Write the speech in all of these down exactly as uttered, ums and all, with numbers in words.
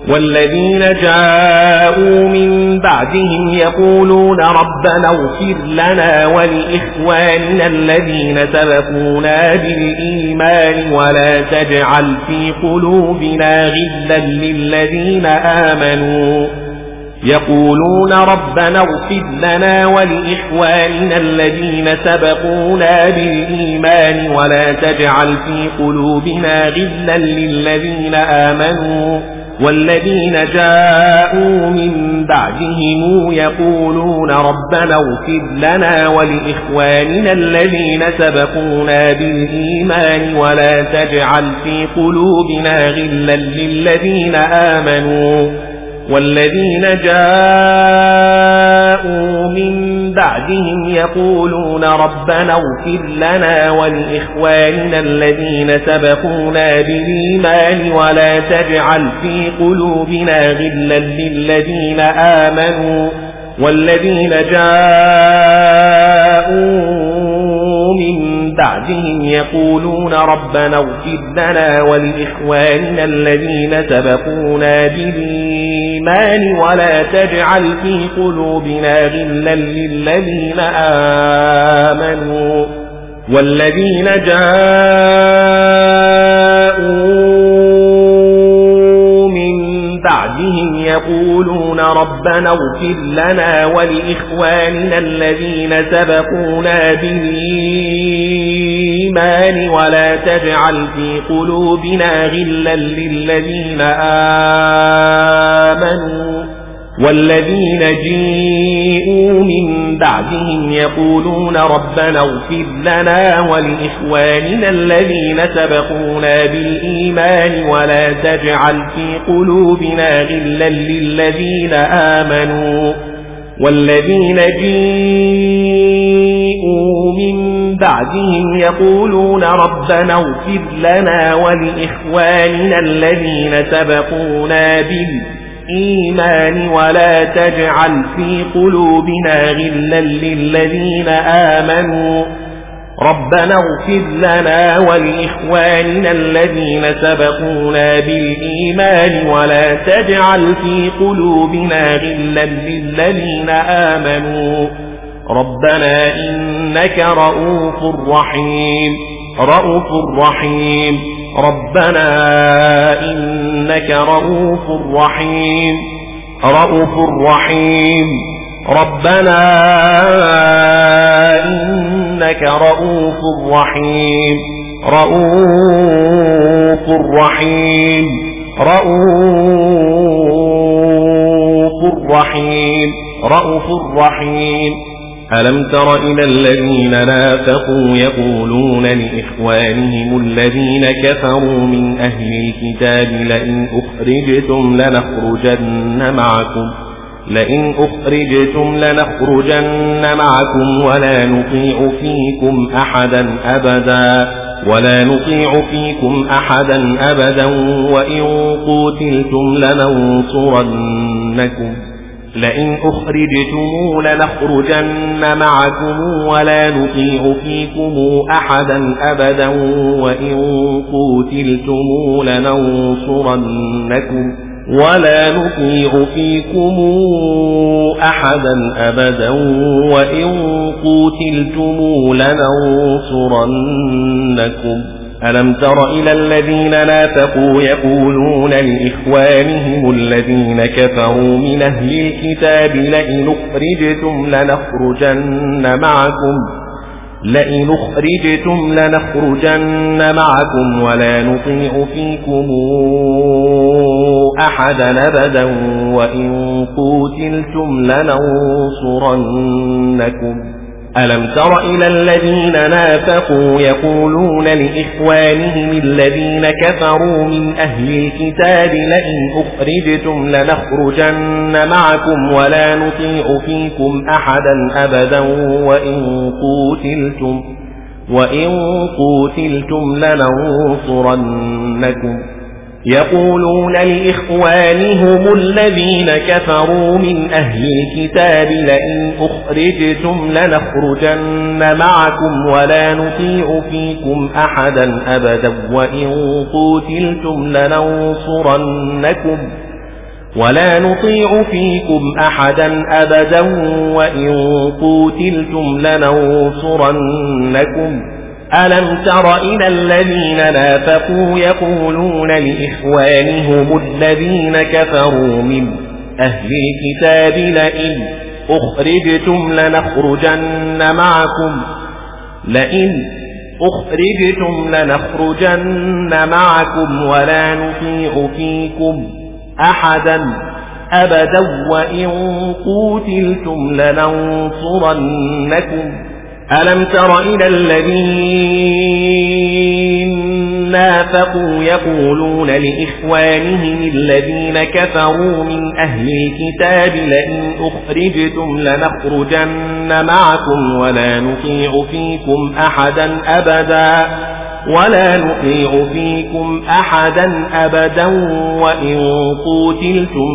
والذين جاءوا من بعدهم يقولون ربنا اغفر لنا ولإخواننا الذين سبقونا بالإيمان ولا تجعل في قلوبنا غلا للذين آمنوا يقولون ربنا اغفر لنا ولإخواننا الذين سبقونا بالإيمان ولا تجعل في قلوبنا غلا للذين آمنوا والذين جاءوا من بعدهم يقولون ربنا اغفر لنا ولإخواننا الذين سبقونا بالإيمان ولا تجعل في قلوبنا غلا للذين آمنوا والذين جاءوا من بعدهم يقولون ربنا اغفر لنا ولإخواننا الذين سبقونا بالإيمان ولا تجعل في قلوبنا غلا للذين آمنوا والذين جاءوا من بعدهم يقولون ربنا اغفر لنا ولإخواننا الذين سبقونا بالإيمان ولا تجعل في قلوبنا غلا للذين آمنوا والذين جاءوا من بعدهم يقولون ربنا اغفر لنا ولإخواننا الذين سبقونا بالإيمان ولا تجعل في قلوبنا غلا للذين آمنوا والذين جاءوا من بعدهم يقولون ربنا اغفر لنا ولإخواننا الذين سبقونا بالإيمان ولا تجعل في قلوبنا غلا للذين آمنوا والذين جاءوا من بعدهم يقولون ربنا اغفر لنا ولإخواننا الذين سبقونا بالإيمان ولا تجعل في قلوبنا غلا للذين آمنوا ربنا اغفر لنا ولإخواننا الذين سبقونا بالإيمان ولا تجعل في قلوبنا غلا للذين آمنوا ربنا إنك رؤوف رحيم رؤوف رحيم ربنا إنك رؤوف رحيم رؤوف رحيم ربنا إنك رؤوف رحيم رؤوف رحيم رؤوف رحيم رؤوف رحيم ألم تر إلى الذين نافقوا يقولون لإخوانهم الذين كفروا من أهل الكتاب لئن أخرجتم لنخرجن معكم لئن أخرجتم لنخرجن معكم ولا نطيع فيكم أحدا أبدا ولا نطيع فيكم أحدا أبدا وإن قتلتم لننصرنكم لئن أخرجتم لنخرجن معكم ولا نطيع فيكم أحدا أبدا وإن قتلتم لننصرنكم ولا نطيع فيكم أحدا أبدا وإن قتلتم لننصرنكم ألم تر إلى الذين نافقوا يقولون لإخوانهم الذين كفروا من أهل الكتاب لئن أخرجتم لنخرجن معكم لئن أخرجتم لنخرجن معكم ولا نطيع فيكم أحدا أبدا وإن قتلتم لننصرنكم ألم تر إلى الذين نافقوا يقولون لإخوانهم الذين كفروا من أهل الكتاب لئن أخرجتم لنخرجن معكم ولا نطيع فيكم أحدا أبدا وإن قتلتم وإن قتلتم لننصرنكم يقولون لإخوانهم الذين كفروا من أهل الكتاب لئن أخرجتم لنخرجن معكم ولا نطيع فيكم أحدا أبدا وإن قتلتم لننصرنكم ولا نطيع فيكم أحدا أبدا وإن قوتلتم لننصرنكم. ألم تر إلى الذين نافقوا يقولون لإخوانهم الذين كفروا من أهل الكتاب لئن أخرجتم لنخرجن معكم لئن أخرجتم لنخرجن معكم ولا نطيع فيكم أحدا أبدا وإن قوتلتم لننصرنكم. ألم تر إلى الذين نافقوا يقولون لإخوانهم الذين كفروا من أهل الكتاب لئن أخرجتم لنخرجن معكم ولا نطيع فيكم أحدا أبدا ولا نطيع فيكم أحدا أبدا وإن قوتلتم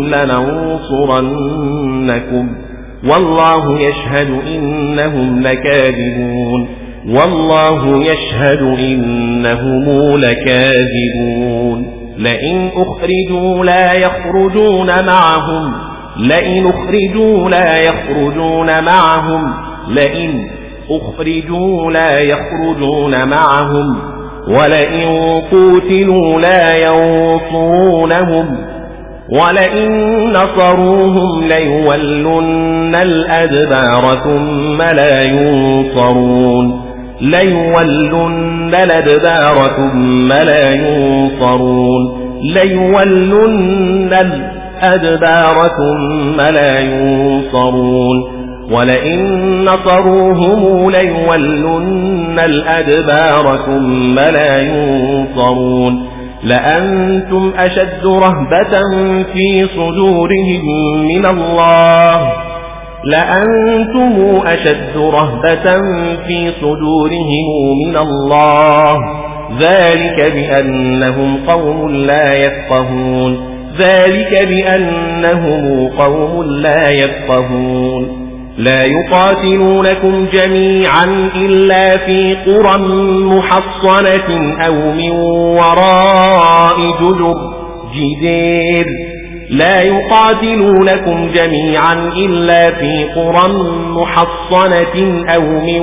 لننصرنكم والله يشهد إنهم لكاذبون والله يشهد إنهم لكاذبون. لئن أخرجوا لا يخرجون معهم لئن أخرجوا لا يخرجون معهم لئن أخرجوا لا يخرجون معهم ولئن قوتلوا لا ينصرونهم ولئن نصروهم ليولن الأدبار ثم لا ينصرون ليولن الأدبار ثم لا ينصرون ليولن الأدبار ثم لا ينصرون ولئن نصروهم ليولن الأدبار ثم لا ينصرون لأنتم أشد رهبة في صدورهم من الله لأنتم أشد رهبة في صدورهم من الله ذلك بأنهم قوم لا يفقهون ذلك بأنهم قوم لا يفقهون. لا يقاتلونكم جميعا إلا في قرى محصنة أو من وراء جدر جدير لا يقاتلونكم جميعا إلا في قرى محصنة أو من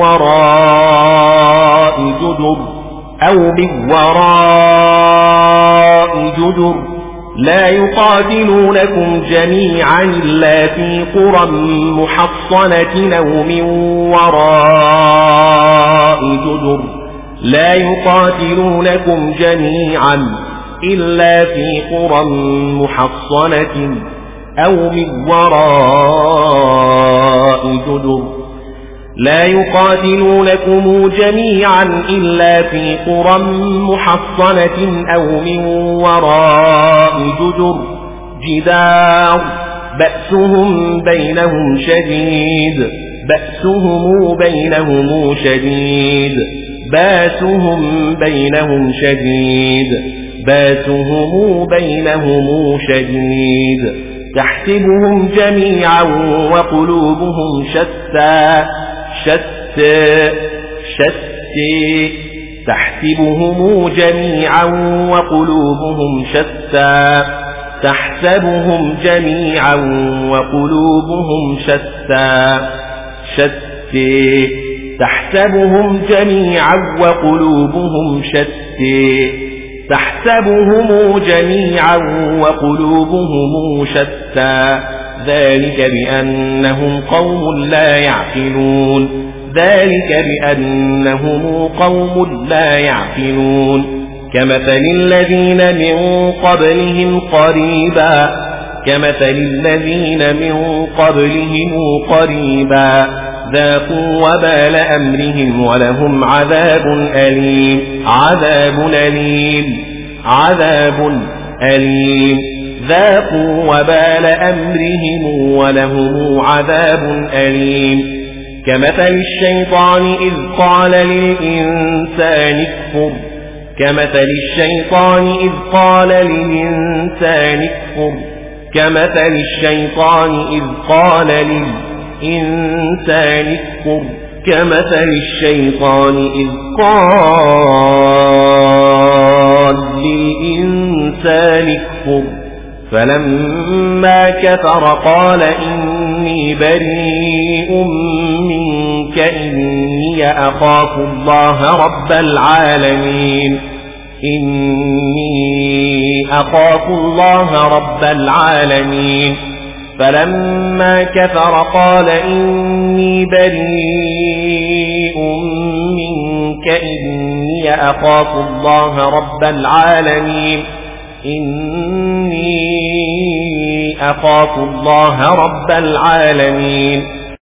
وراء جدر أو من وراء جدر لا يقاتلونكم جميعا إلا في قرى محصنة أو من وراء جدر لا يقاتلونكم جميعا إلا في قرى محصنة أو من وراء جدر لا يقاتلونكم جميعا إلا في قرى محصنة أو من وراء جدر جدار بأسهم بينهم شديد بأسهم بينهم شديد باسهم بينهم شديد باسهم بينهم شديد تحسبهم جميعا وقلوبهم شتى شتى شتى تحسبهم جميعا وقلوبهم شتى تحسبهم جميعا وقلوبهم شتى شتى تحسبهم جميعا وقلوبهم شتى تحسبهم جميعا وقلوبهم شتى ذلك بأنهم قوم لا يعقلون ذلك بأنهم قوم لا يعقلون كمثل الذين من قبلهم قريبا كمثل الذين من قبلهم قريبا ذاقوا وبال أمرهم ولهم عذاب أليم عذاب أليم عذاب أليم ذاقوا وبال أمرهم ولهم عذاب أليم كمثل الشيطان إذ قال للإنسان اكفر كمثل الشيطان إذ قال للإنسان اكفر كمثل الشيطان إذ قال للإنسان اكفر كمثل الشيطان إذ قال للإنسان اكفر فلما كفر قال إني بريء منك إني أخاف الله رب العالمين إني أخاف الله رب العالمين فلما كفر قال إني بريء منك إني أخاف الله رب العالمين إني أخاف الله رب العالمين